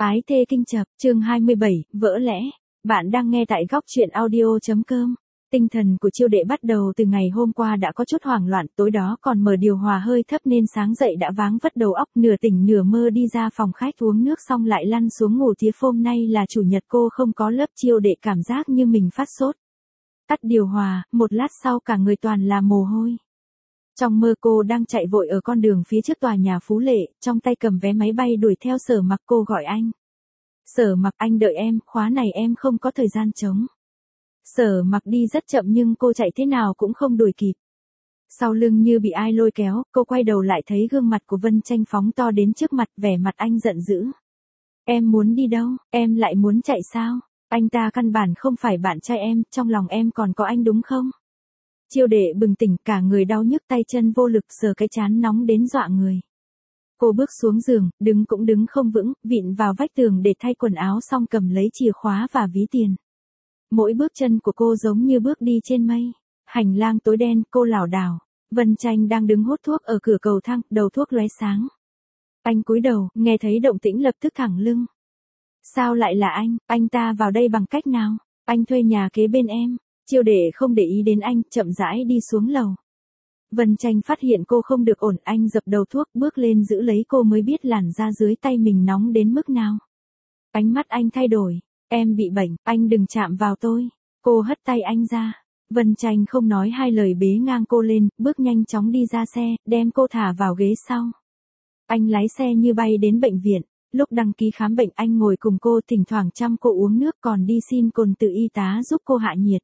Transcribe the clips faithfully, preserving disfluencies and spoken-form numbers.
Ái thê kinh chập, chương hai mươi bảy, vỡ lẽ. Bạn đang nghe tại góc truyện audio.com. Tinh thần của Chiêu Đệ bắt đầu từ ngày hôm qua đã có chút hoảng loạn, tối đó còn mở điều hòa hơi thấp nên sáng dậy đã váng vất đầu óc, nửa tỉnh nửa mơ đi ra phòng khách uống nước xong lại lăn xuống ngủ tiếp. Hôm nay là chủ nhật cô không có lớp, Chiêu Đệ cảm giác như mình phát sốt. Tắt điều hòa, một lát sau cả người toàn là mồ hôi. Trong mơ cô đang chạy vội ở con đường phía trước tòa nhà Phú Lệ, trong tay cầm vé máy bay đuổi theo Sở Mặc. Cô gọi anh. Sở Mặc, anh đợi em, khóa này em không có thời gian trống. Sở Mặc đi rất chậm nhưng cô chạy thế nào cũng không đuổi kịp. Sau lưng như bị ai lôi kéo, cô quay đầu lại thấy gương mặt của Vân Tranh phóng to đến trước mặt, vẻ mặt anh giận dữ. Em muốn đi đâu, em lại muốn chạy sao? Anh ta căn bản không phải bạn trai em, trong lòng em còn có anh đúng không? Chiêu Đệ bừng tỉnh, cả người đau nhức, tay chân vô lực, sờ cái trán nóng đến dọa người. Cô bước xuống giường, đứng cũng đứng không vững, vịn vào vách tường để thay quần áo xong cầm lấy chìa khóa và ví tiền. Mỗi bước chân của cô giống như bước đi trên mây. Hành lang tối đen, cô lảo đảo. Vân Tranh đang đứng hút thuốc ở cửa cầu thang, đầu thuốc lóe sáng. Anh cúi đầu, nghe thấy động tĩnh lập tức thẳng lưng. Sao lại là anh, anh ta vào đây bằng cách nào? Anh thuê nhà kế bên em. Chiêu Đệ không để ý đến anh, chậm rãi đi xuống lầu. Vân Tranh phát hiện cô không được ổn, anh dập đầu thuốc, bước lên giữ lấy cô mới biết làn da dưới tay mình nóng đến mức nào. Ánh mắt anh thay đổi. Em bị bệnh, anh đừng chạm vào tôi. Cô hất tay anh ra. Vân Tranh không nói hai lời bế ngang cô lên, bước nhanh chóng đi ra xe, đem cô thả vào ghế sau. Anh lái xe như bay đến bệnh viện. Lúc đăng ký khám bệnh anh ngồi cùng cô, thỉnh thoảng chăm cô uống nước, còn đi xin cồn từ y tá giúp cô hạ nhiệt.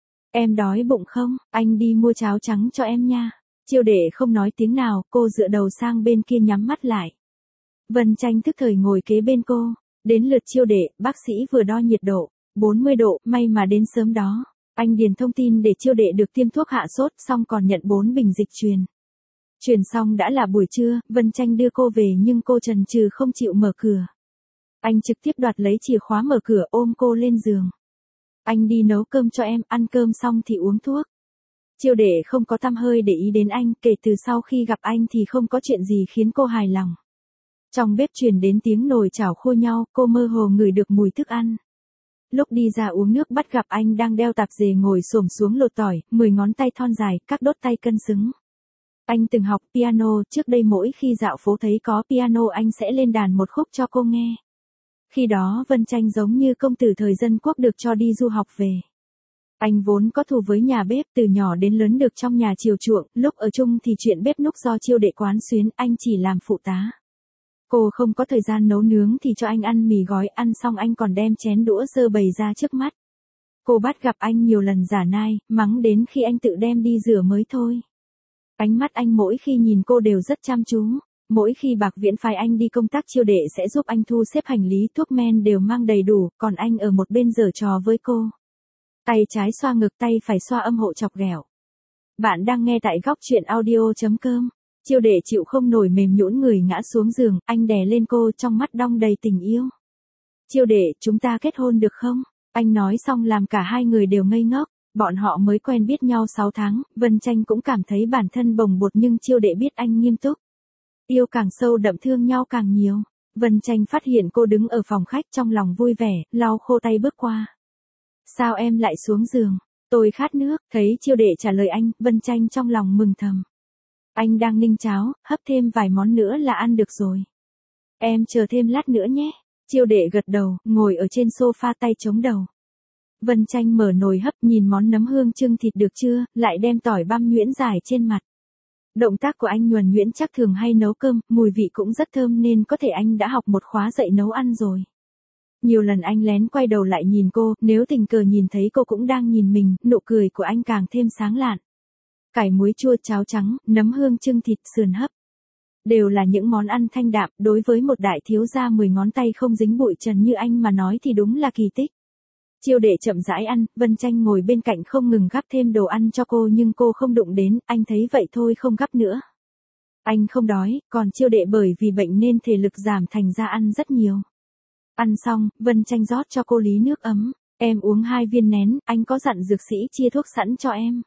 Em đói bụng không, anh đi mua cháo trắng cho em nha. Chiêu Đệ không nói tiếng nào, cô dựa đầu sang bên kia nhắm mắt lại. Vân Tranh tức thời ngồi kế bên cô. Đến lượt Chiêu Đệ, bác sĩ vừa đo nhiệt độ, bốn mươi độ, may mà đến sớm đó. Anh điền thông tin để Chiêu Đệ được tiêm thuốc hạ sốt, xong còn nhận bốn bình dịch truyền. Truyền xong đã là buổi trưa, Vân Tranh đưa cô về nhưng cô chần chừ không chịu mở cửa. Anh trực tiếp đoạt lấy chìa khóa mở cửa, ôm cô lên giường. Anh đi nấu cơm cho em, ăn cơm xong thì uống thuốc. Chiêu Đệ không có tăm hơi để ý đến anh, kể từ sau khi gặp anh thì không có chuyện gì khiến cô hài lòng. Trong bếp truyền đến tiếng nồi chảo khô nhau, cô mơ hồ ngửi được mùi thức ăn. Lúc đi ra uống nước bắt gặp anh đang đeo tạp dề ngồi xổm xuống lột tỏi, mười ngón tay thon dài, các đốt tay cân xứng. Anh từng học piano, trước đây mỗi khi dạo phố thấy có piano anh sẽ lên đàn một khúc cho cô nghe. Khi đó Vân Tranh giống như công tử thời dân quốc được cho đi du học về. Anh vốn có thù với nhà bếp, từ nhỏ đến lớn được trong nhà chiều chuộng, lúc ở chung thì chuyện bếp núc do Chiêu Đệ quán xuyến, anh chỉ làm phụ tá. Cô không có thời gian nấu nướng thì cho anh ăn mì gói, ăn xong anh còn đem chén đũa dơ bày ra trước mắt. Cô bắt gặp anh nhiều lần giả nai, mắng đến khi anh tự đem đi rửa mới thôi. Ánh mắt anh mỗi khi nhìn cô đều rất chăm chú. Mỗi khi Bạc Viễn phái anh đi công tác, Chiêu Đệ sẽ giúp anh thu xếp hành lý, thuốc men đều mang đầy đủ, còn anh ở một bên giở trò với cô. Tay trái xoa ngực, tay phải xoa âm hộ chọc ghẹo. Bạn đang nghe tại góc truyện audio.com. Chiêu Đệ chịu không nổi mềm nhũn người ngã xuống giường, anh đè lên cô, trong mắt đong đầy tình yêu. Chiêu Đệ, chúng ta kết hôn được không? Anh nói xong làm cả hai người đều ngây ngốc. Bọn họ mới quen biết nhau sáu tháng, Vân Tranh cũng cảm thấy bản thân bồng bột nhưng Chiêu Đệ biết anh nghiêm túc. Yêu càng sâu đậm, thương nhau càng nhiều. Vân Tranh phát hiện cô đứng ở phòng khách, trong lòng vui vẻ, lau khô tay bước qua. Sao em lại xuống giường? Tôi khát nước. Thấy Chiêu Đệ trả lời anh, Vân Tranh trong lòng mừng thầm. Anh đang ninh cháo, hấp thêm vài món nữa là ăn được rồi. Em chờ thêm lát nữa nhé. Chiêu Đệ gật đầu, ngồi ở trên sofa tay chống đầu. Vân Tranh mở nồi hấp, nhìn món nấm hương trưng thịt được chưa, lại đem tỏi băm nhuyễn dài trên mặt. Động tác của anh nhuần nhuyễn, chắc thường hay nấu cơm, mùi vị cũng rất thơm nên có thể anh đã học một khóa dạy nấu ăn rồi. Nhiều lần anh lén quay đầu lại nhìn cô, nếu tình cờ nhìn thấy cô cũng đang nhìn mình, nụ cười của anh càng thêm sáng lạn. Cải muối chua, cháo trắng, nấm hương trưng thịt, sườn hấp. Đều là những món ăn thanh đạm, đối với một đại thiếu gia mười ngón tay không dính bụi trần như anh mà nói thì đúng là kỳ tích. Chiêu Đệ chậm rãi ăn, Vân Tranh ngồi bên cạnh không ngừng gắp thêm đồ ăn cho cô nhưng cô không đụng đến, anh thấy vậy thôi không gắp nữa. Anh không đói, còn Chiêu Đệ bởi vì bệnh nên thể lực giảm thành ra ăn rất nhiều. Ăn xong, Vân Tranh rót cho cô ly nước ấm, em uống hai viên nén, anh có dặn dược sĩ chia thuốc sẵn cho em.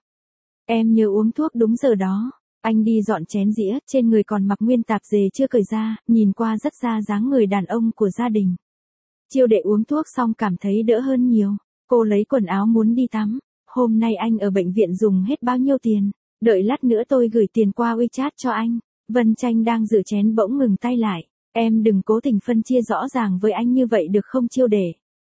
Em nhớ uống thuốc đúng giờ đó. Anh đi dọn chén dĩa, trên người còn mặc nguyên tạp dề chưa cởi ra, nhìn qua rất ra dáng người đàn ông của gia đình. Chiêu đệ uống thuốc xong cảm thấy đỡ hơn nhiều. Cô lấy quần áo muốn đi tắm. Hôm nay anh ở bệnh viện dùng hết bao nhiêu tiền? Đợi lát nữa tôi gửi tiền qua WeChat cho anh. Vân Tranh đang rửa chén bỗng ngừng tay lại. Em đừng cố tình phân chia rõ ràng với anh như vậy được không Chiêu đệ?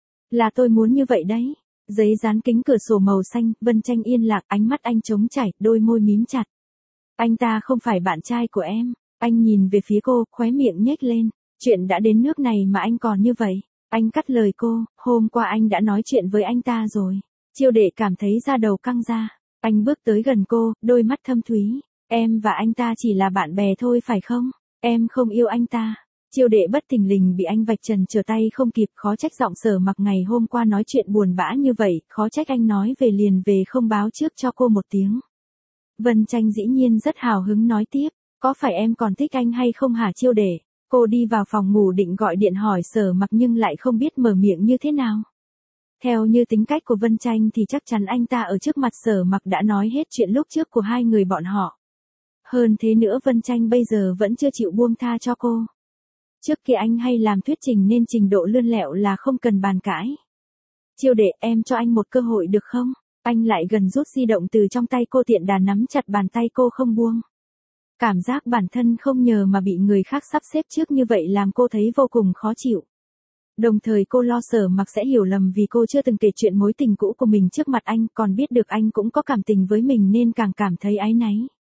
Là tôi muốn như vậy đấy. Giấy dán kính cửa sổ màu xanh, Vân Tranh yên lặng, ánh mắt anh trống chảy, đôi môi mím chặt. Anh ta không phải bạn trai của em. Anh nhìn về phía cô, khóe miệng nhếch lên. Chuyện đã đến nước này mà anh còn như vậy. Anh cắt lời cô, hôm qua anh đã nói chuyện với anh ta rồi. Chiêu đệ cảm thấy da đầu căng ra. Anh bước tới gần cô, đôi mắt thâm thúy. Em và anh ta chỉ là bạn bè thôi phải không? Em không yêu anh ta. Chiêu đệ bất thình lình bị anh vạch trần trở tay không kịp, khó trách giọng Sở Mặc ngày hôm qua nói chuyện buồn bã như vậy, khó trách anh nói về liền về không báo trước cho cô một tiếng. Vân Tranh dĩ nhiên rất hào hứng nói tiếp, có phải em còn thích anh hay không hả Chiêu đệ? Cô đi vào phòng ngủ định gọi điện hỏi Sở Mặc nhưng lại không biết mở miệng như thế nào. Theo như tính cách của Vân Tranh thì chắc chắn anh ta ở trước mặt Sở Mặc đã nói hết chuyện lúc trước của hai người bọn họ. Hơn thế nữa Vân Tranh bây giờ vẫn chưa chịu buông tha cho cô. Trước kia anh hay làm thuyết trình nên trình độ lươn lẹo là không cần bàn cãi. Chiêu đệ, em cho anh một cơ hội được không? Anh lại gần rút di động từ trong tay cô, tiện đà nắm chặt bàn tay cô không buông. Cảm giác bản thân không nhờ mà bị người khác sắp xếp trước như vậy làm cô thấy vô cùng khó chịu. Đồng thời cô lo Sở Mặc sẽ hiểu lầm vì cô chưa từng kể chuyện mối tình cũ của mình trước mặt anh, còn biết được anh cũng có cảm tình với mình nên càng cảm thấy áy náy.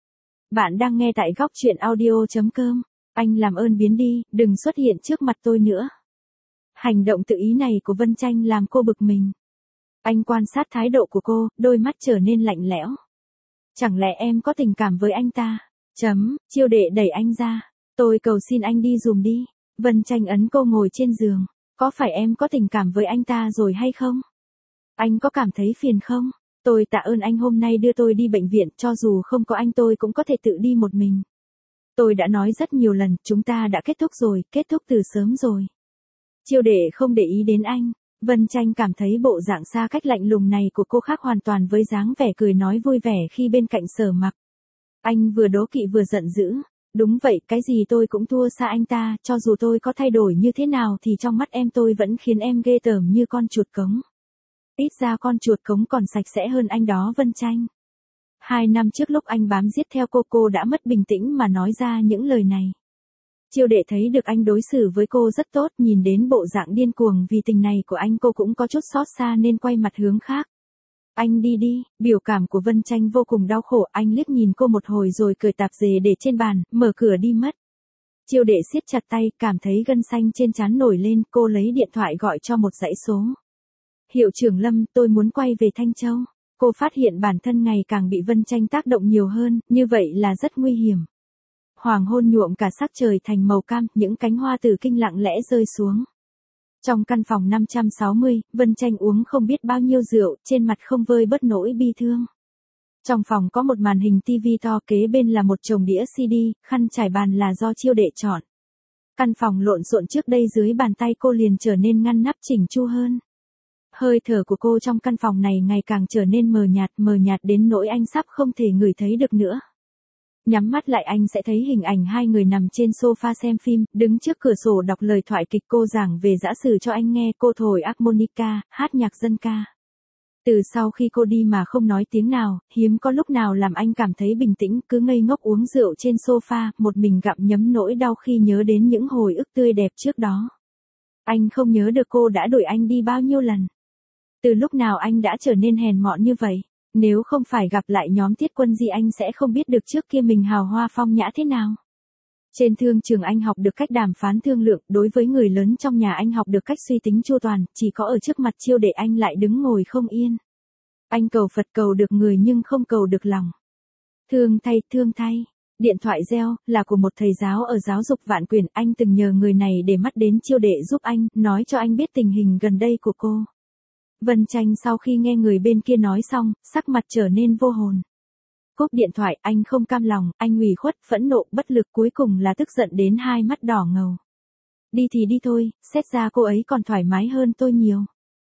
Bạn đang nghe tại góc truyện audio chấm com. Anh làm ơn biến đi, đừng xuất hiện trước mặt tôi nữa. Hành động tự ý này của Vân Tranh làm cô bực mình. Anh quan sát thái độ của cô, đôi mắt trở nên lạnh lẽo. Chẳng lẽ em có tình cảm với anh ta? Chấm, Chiêu đệ đẩy anh ra. Tôi cầu xin anh đi dùm đi. Vân Tranh ấn cô ngồi trên giường. Có phải em có tình cảm với anh ta rồi hay không? Anh có cảm thấy phiền không? Tôi tạ ơn anh hôm nay đưa tôi đi bệnh viện, cho dù không có anh tôi cũng có thể tự đi một mình. Tôi đã nói rất nhiều lần, chúng ta đã kết thúc rồi, kết thúc từ sớm rồi. Chiêu đệ không để ý đến anh. Vân Tranh cảm thấy bộ dạng xa cách lạnh lùng này của cô khác hoàn toàn với dáng vẻ cười nói vui vẻ khi bên cạnh Sở Mặc. Anh vừa đố kỵ vừa giận dữ. Đúng vậy, cái gì tôi cũng thua xa anh ta, cho dù tôi có thay đổi như thế nào thì trong mắt em tôi vẫn khiến em ghê tởm như con chuột cống. Ít ra con chuột cống còn sạch sẽ hơn anh đó Vân Tranh. Hai năm trước lúc anh bám giết theo cô cô đã mất bình tĩnh mà nói ra những lời này. Chiêu đệ thấy được anh đối xử với cô rất tốt, nhìn đến bộ dạng điên cuồng vì tình này của anh cô cũng có chút xót xa nên quay mặt hướng khác. Anh đi đi, biểu cảm của Vân Tranh vô cùng đau khổ, anh liếc nhìn cô một hồi rồi cởi tạp dề để trên bàn, mở cửa đi mất. Chiêu đệ siết chặt tay, cảm thấy gân xanh trên trán nổi lên, cô lấy điện thoại gọi cho một dãy số. Hiệu trưởng Lâm, tôi muốn quay về Thanh Châu. Cô phát hiện bản thân ngày càng bị Vân Tranh tác động nhiều hơn, như vậy là rất nguy hiểm. Hoàng hôn nhuộm cả sắc trời thành màu cam, những cánh hoa tử kinh lặng lẽ rơi xuống. Trong căn phòng năm trăm sáu mươi, Vân Tranh uống không biết bao nhiêu rượu, trên mặt không vơi bớt nỗi bi thương. Trong phòng có một màn hình tivi to, kế bên là một chồng đĩa xê đê, khăn trải bàn là do Chiêu đệ chọn. Căn phòng lộn xộn trước đây dưới bàn tay cô liền trở nên ngăn nắp chỉnh chu hơn. Hơi thở của cô trong căn phòng này ngày càng trở nên mờ nhạt, mờ nhạt đến nỗi anh sắp không thể ngửi thấy được nữa. Nhắm mắt lại anh sẽ thấy hình ảnh hai người nằm trên sofa xem phim, đứng trước cửa sổ đọc lời thoại kịch cô giảng về dã sử cho anh nghe, cô thổi harmonica, hát nhạc dân ca. Từ sau khi cô đi mà không nói tiếng nào, hiếm có lúc nào làm anh cảm thấy bình tĩnh, cứ ngây ngốc uống rượu trên sofa, một mình gặm nhấm nỗi đau khi nhớ đến những hồi ức tươi đẹp trước đó. Anh không nhớ được cô đã đuổi anh đi bao nhiêu lần. Từ lúc nào anh đã trở nên hèn mọn như vậy? Nếu không phải gặp lại nhóm Tiết Quân Di anh sẽ không biết được trước kia mình hào hoa phong nhã thế nào. Trên thương trường anh học được cách đàm phán thương lượng, đối với người lớn trong nhà anh học được cách suy tính chu toàn, chỉ có ở trước mặt Chiêu đệ anh lại đứng ngồi không yên. Anh cầu Phật cầu được người nhưng không cầu được lòng. Thương thay, thương thay. Điện thoại reo, là của một thầy giáo ở giáo dục Vạn Quyền, anh từng nhờ người này để mắt đến Chiêu đệ giúp anh, nói cho anh biết tình hình gần đây của cô. Vân Tranh sau khi nghe người bên kia nói xong, sắc mặt trở nên vô hồn. Cúp điện thoại, anh không cam lòng, anh ủy khuất, phẫn nộ, bất lực, cuối cùng là tức giận đến hai mắt đỏ ngầu. Đi thì đi thôi, xét ra cô ấy còn thoải mái hơn tôi nhiều.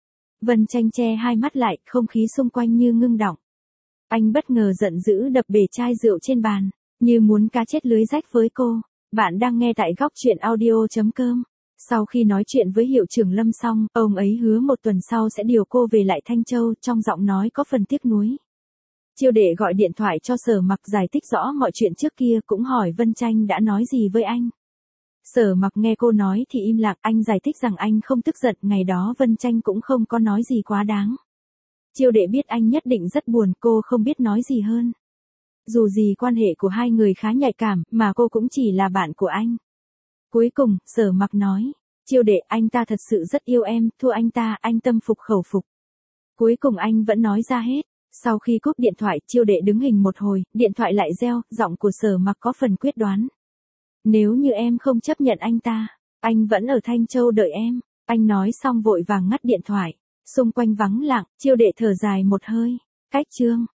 Vân Tranh che hai mắt lại, không khí xung quanh như ngưng đọng. Anh bất ngờ giận dữ đập bể chai rượu trên bàn, như muốn cá chết lưới rách với cô. Bạn đang nghe tại góc truyện audio chấm com. Sau khi nói chuyện với hiệu trưởng Lâm xong, ông ấy hứa một tuần sau sẽ điều cô về lại Thanh Châu, trong giọng nói có phần tiếc nuối. Chiêu đệ gọi điện thoại cho Sở Mặc giải thích rõ mọi chuyện trước kia, cũng hỏi Vân Tranh đã nói gì với anh. Sở Mặc nghe cô nói thì im lặng, anh giải thích rằng anh không tức giận, ngày đó Vân Tranh cũng không có nói gì quá đáng. Chiêu đệ biết anh nhất định rất buồn, cô không biết nói gì hơn. Dù gì quan hệ của hai người khá nhạy cảm, mà cô cũng chỉ là bạn của anh. Cuối cùng, Sở Mặc nói, Chiêu đệ, anh ta thật sự rất yêu em, thua anh ta, anh tâm phục khẩu phục. Cuối cùng anh vẫn nói ra hết. Sau khi cúp điện thoại, Chiêu đệ đứng hình một hồi, điện thoại lại reo, giọng của Sở Mặc có phần quyết đoán. Nếu như em không chấp nhận anh ta, anh vẫn ở Thanh Châu đợi em. Anh nói xong vội vàng ngắt điện thoại. Xung quanh vắng lặng, Chiêu đệ thở dài một hơi. Cách chương.